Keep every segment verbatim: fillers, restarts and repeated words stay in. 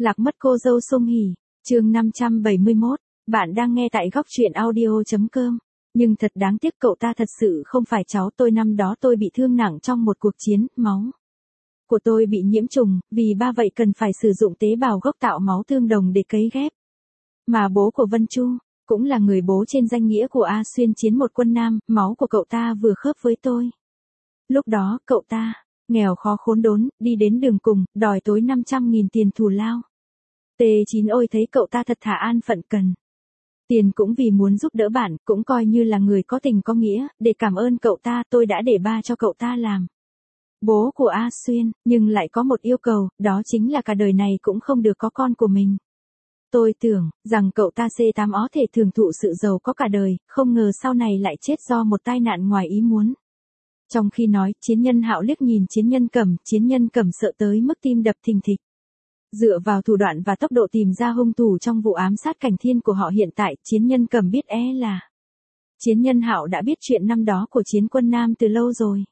Lạc mất cô dâu Sung Hỉ, chương năm trăm bảy mươi mốt, bạn đang nghe tại góc truyện audio.com. Nhưng thật đáng tiếc cậu ta thật sự không phải cháu tôi, năm đó tôi bị thương nặng trong một cuộc chiến, máu của tôi bị nhiễm trùng, vì ba vậy cần phải sử dụng tế bào gốc tạo máu tương đồng để cấy ghép. Mà bố của Vân Chu, cũng là người bố trên danh nghĩa của A Xuyên chiến một quân nam, máu của cậu ta vừa khớp với tôi. Lúc đó, cậu ta, nghèo khó khốn đốn, đi đến đường cùng, đòi tối năm trăm nghìn tiền thù lao. T chín ôi thấy cậu ta thật thà an phận cần tiền cũng vì muốn giúp đỡ bạn, cũng coi như là người có tình có nghĩa, để cảm ơn cậu ta tôi đã để ba cho cậu ta làm bố của A Xuyên, nhưng lại có một yêu cầu, đó chính là cả đời này cũng không được có con của mình. Tôi tưởng rằng cậu ta C tám ó thể thường thụ sự giàu có cả đời, không ngờ sau này lại chết do một tai nạn ngoài ý muốn. Trong khi nói, Chiến Nhân Hạo liếc nhìn Chiến Nhân Cẩm, Chiến Nhân Cẩm sợ tới mức tim đập thình thịch. Dựa vào thủ đoạn và tốc độ tìm ra hung thủ trong vụ ám sát Cảnh Thiên của họ hiện tại, Chiến Nhân Cẩm biết é là Chiến Nhân Hạo đã biết chuyện năm đó của Chiến Quân Nam từ lâu rồi.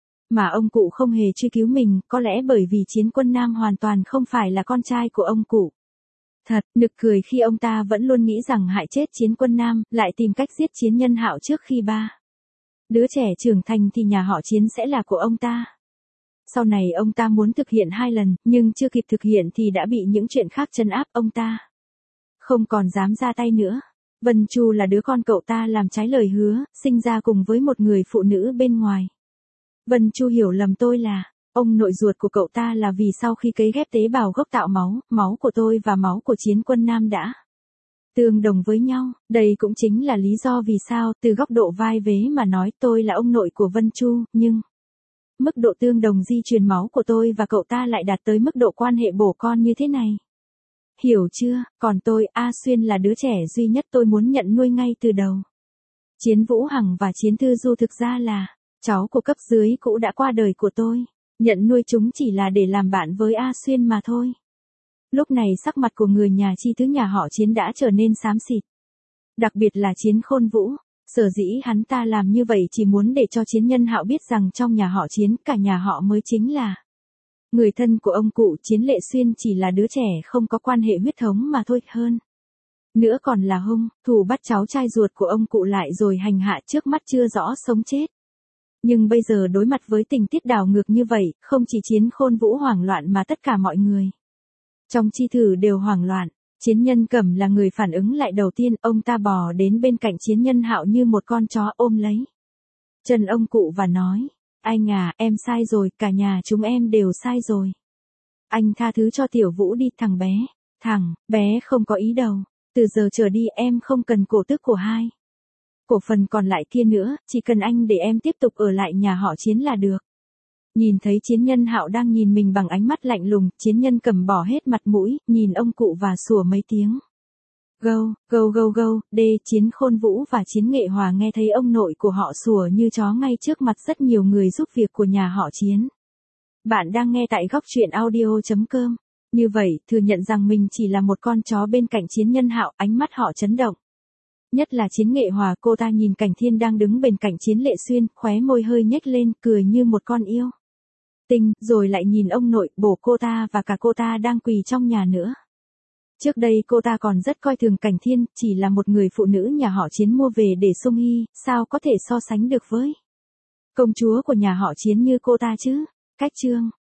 Mà ông cụ không hề truy cứu mình, có lẽ bởi vì Chiến Quân Nam hoàn toàn không phải là con trai của ông cụ. Thật, nực cười khi ông ta vẫn luôn nghĩ rằng hại chết Chiến Quân Nam, lại tìm cách giết Chiến Nhân Hạo trước khi ba đứa trẻ trưởng thành thì nhà họ Chiến sẽ là của ông ta. Sau này ông ta muốn thực hiện hai lần, nhưng chưa kịp thực hiện thì đã bị những chuyện khác trấn áp ông ta. Không còn dám ra tay nữa. Vân Chu là đứa con cậu ta làm trái lời hứa, sinh ra cùng với một người phụ nữ bên ngoài. Vân Chu hiểu lầm tôi là ông nội ruột của cậu ta, là vì sau khi cấy ghép tế bào gốc tạo máu, máu của tôi và máu của Chiến Quân Nam đã tương đồng với nhau. Đây cũng chính là lý do vì sao, từ góc độ vai vế mà nói, tôi là ông nội của Vân Chu, nhưng mức độ tương đồng di truyền máu của tôi và cậu ta lại đạt tới mức độ quan hệ bổ con như thế này. Hiểu chưa? Còn tôi, A Xuyên là đứa trẻ duy nhất tôi muốn nhận nuôi ngay từ đầu. Chiến Vũ Hằng và Chiến Thư Du thực ra là cháu của cấp dưới cũ đã qua đời của tôi. Nhận nuôi chúng chỉ là để làm bạn với A Xuyên mà thôi. Lúc này sắc mặt của người nhà chi thứ nhà họ Chiến đã trở nên xám xịt. Đặc biệt là Chiến Khôn Vũ. Sở dĩ hắn ta làm như vậy chỉ muốn để cho Chiến Nhân Hạo biết rằng trong nhà họ Chiến, cả nhà họ mới chính là người thân của ông cụ. Chiến Lệ Xuyên chỉ là đứa trẻ không có quan hệ huyết thống mà thôi, hơn nữa còn là hung thủ bắt cháu trai ruột của ông cụ lại rồi hành hạ trước mắt chưa rõ sống chết. Nhưng bây giờ đối mặt với tình tiết đảo ngược như vậy, không chỉ Chiến Khôn Vũ hoảng loạn mà tất cả mọi người trong chi thử đều hoảng loạn. Chiến Nhân Cẩm là người phản ứng lại đầu tiên, ông ta bò đến bên cạnh Chiến Nhân Hạo như một con chó, ôm lấy chân ông cụ và nói, anh à, em sai rồi, cả nhà chúng em đều sai rồi. Anh tha thứ cho Tiểu Vũ đi, thằng bé. Thằng bé không có ý đâu. Từ giờ trở đi em không cần cổ tức của hai cổ phần còn lại kia nữa, chỉ cần anh để em tiếp tục ở lại nhà họ Chiến là được. Nhìn thấy Chiến Nhân Hạo đang nhìn mình bằng ánh mắt lạnh lùng, Chiến Nhân Cẩm bỏ hết mặt mũi, nhìn ông cụ và sủa mấy tiếng. Gâu, gâu gâu gâu, đê. Chiến Khôn Vũ và Chiến Nghệ Hòa nghe thấy ông nội của họ sủa như chó ngay trước mặt rất nhiều người giúp việc của nhà họ Chiến. Bạn đang nghe tại góc truyện audio.com. Như vậy, thừa nhận rằng mình chỉ là một con chó bên cạnh Chiến Nhân Hạo, ánh mắt họ chấn động. Nhất là Chiến Nghệ Hòa, cô ta nhìn Cảnh Thiên đang đứng bên cạnh Chiến Lệ Xuyên, khóe môi hơi nhếch lên, cười như một con yêu tinh, rồi lại nhìn ông nội, bố cô ta và cả cô ta đang quỳ trong nhà nữa. Trước đây cô ta còn rất coi thường Cảnh Thiên, chỉ là một người phụ nữ nhà họ Chiến mua về để Sung Hy, sao có thể so sánh được với công chúa của nhà họ Chiến như cô ta chứ? Cách chương